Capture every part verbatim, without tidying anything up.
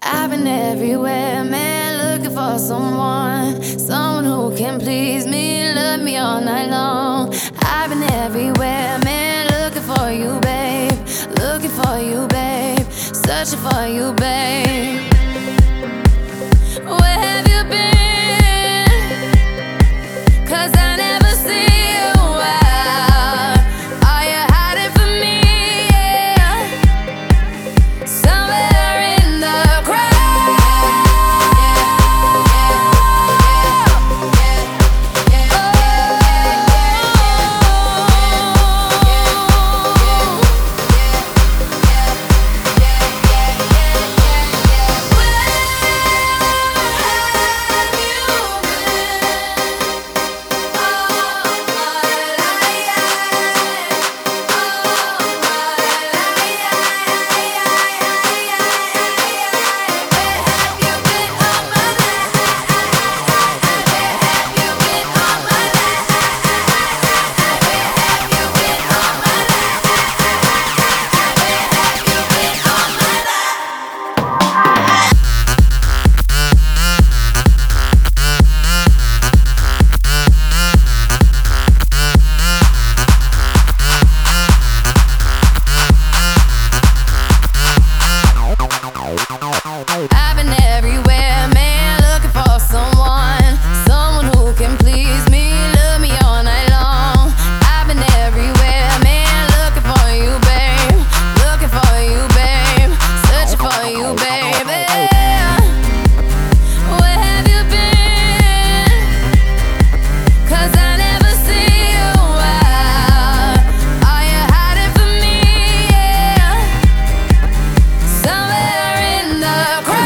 I've been everywhere, man, looking for someone, someone who can please me, love me all night long. I've been everywhere, man, looking for you, babe, looking for you, babe, searching for you, babe. Where have you been? 'Cause I never see you out. Are you hiding from me? Yeah. Somewhere in the crowd. I've been everywhere, man, looking for someone, someone who can please me, love me all night long. I've been everywhere, man, looking for you, babe, looking for you, babe, searching for you, baby. Where have you been? 'Cause I never see you out. Are you hiding from me? Yeah. Somewhere in the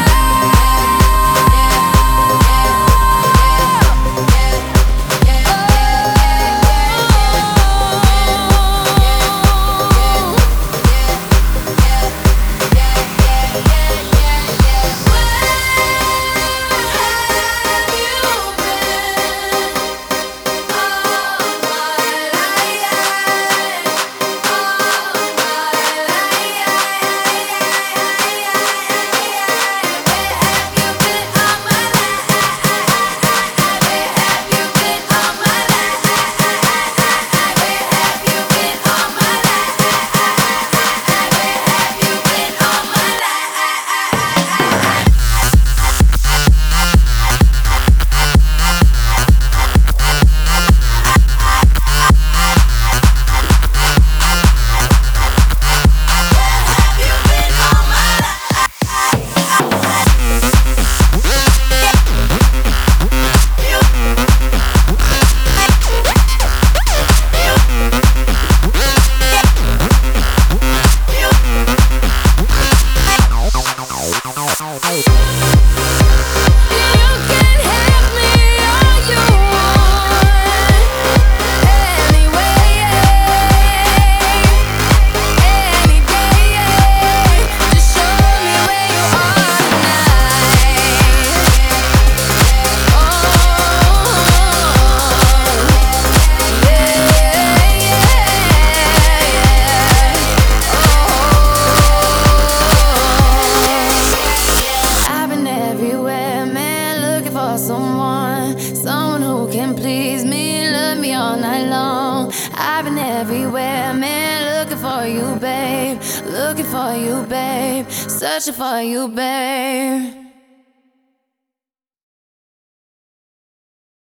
someone, someone who can please me, love me all night long. I've been everywhere, man, looking for you, babe, looking for you, babe, searching for you, babe.